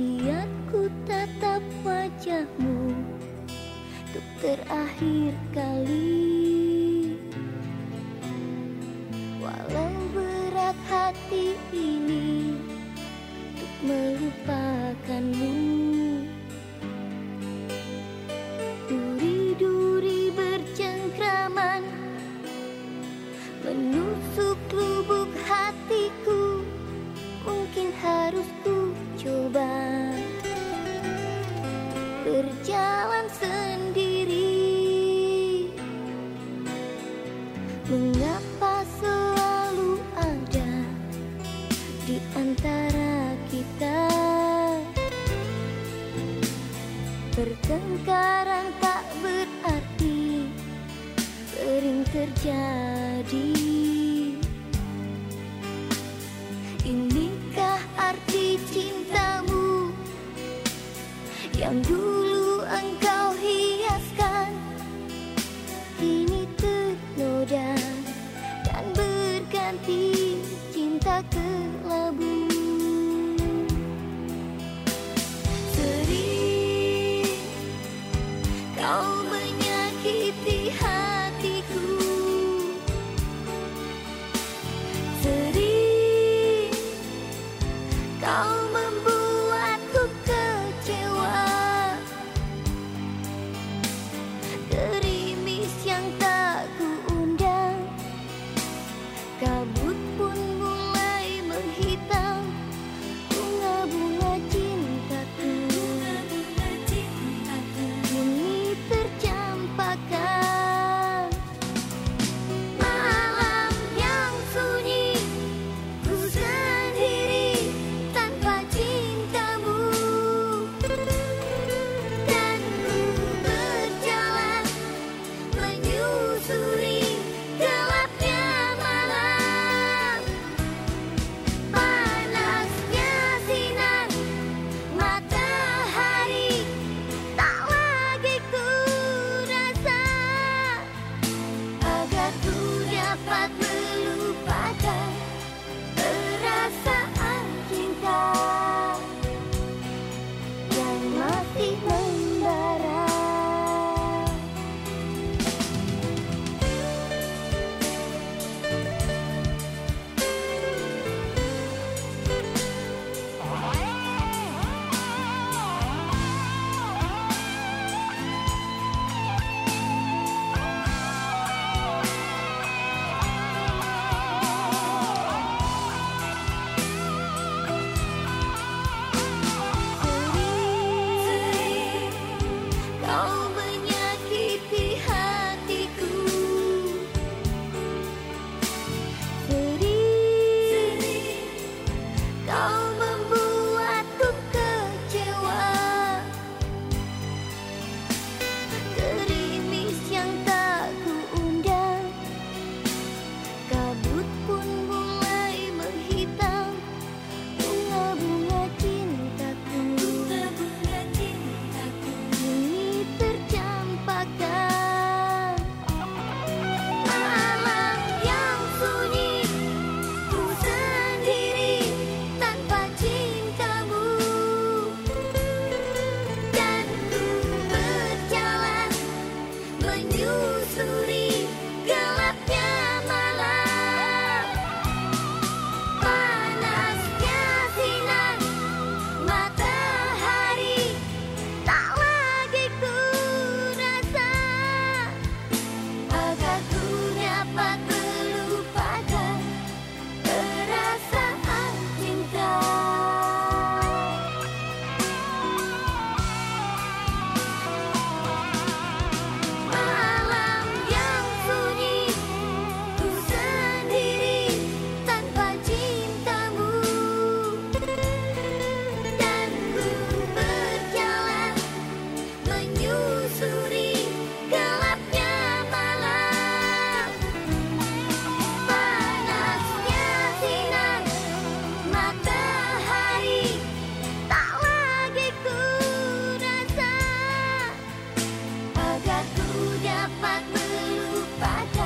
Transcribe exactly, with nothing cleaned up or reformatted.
Biar ku tatap wajahmu untuk terakhir kali. Walau berat hati ini untuk melupakanmu. Duri-duri bercengkraman menusuk lubuk hatiku. Mungkin harus ku coba berjalan sendiri. Mengapa selalu ada di antara kita pertengkaran tak berarti sering terjadi. Inikah arti cintamu yang dulu engkau hiaskan, kini ternoda dan berganti cinta kelabu. Sering kau menyakiti hatiku, sering kau membuatku kecewa. Gerimis yang tak kuundang, kabut pun mulai menghitam. Bunga-bunga cintaku kini tercampakkan. Malam yang sunyi, ku sendiri tanpa cintamu, dan ku berjalan menyusuri gelapnya malam. Panasnya sinar matahari tak lagi ku rasa. Agar ku dapat melupakan perasaan cinta yang masih membara. Sering kau menyakiti hatiku, sering kau membuatku kecewa. Gerimis yang tak kuundang, kabut pun mulai menghitam. Bunga-bunga cintaku kini tercampakkan. Malam yang sunyi, ku sendiri tanpa cintamu, dan ku berjalan menyusuri gelapnya malam. Panasnya sinar matahari tak lagi ku rasa. Agar ku dapat melupakan perasaan cinta. Malam yang sunyi, ku sendiri tanpa cintamu, dan ku berjalan menyusuri gelapnya malam. Panasnya sinar matahari tak lagi ku rasa. Agar ku dapat melupakan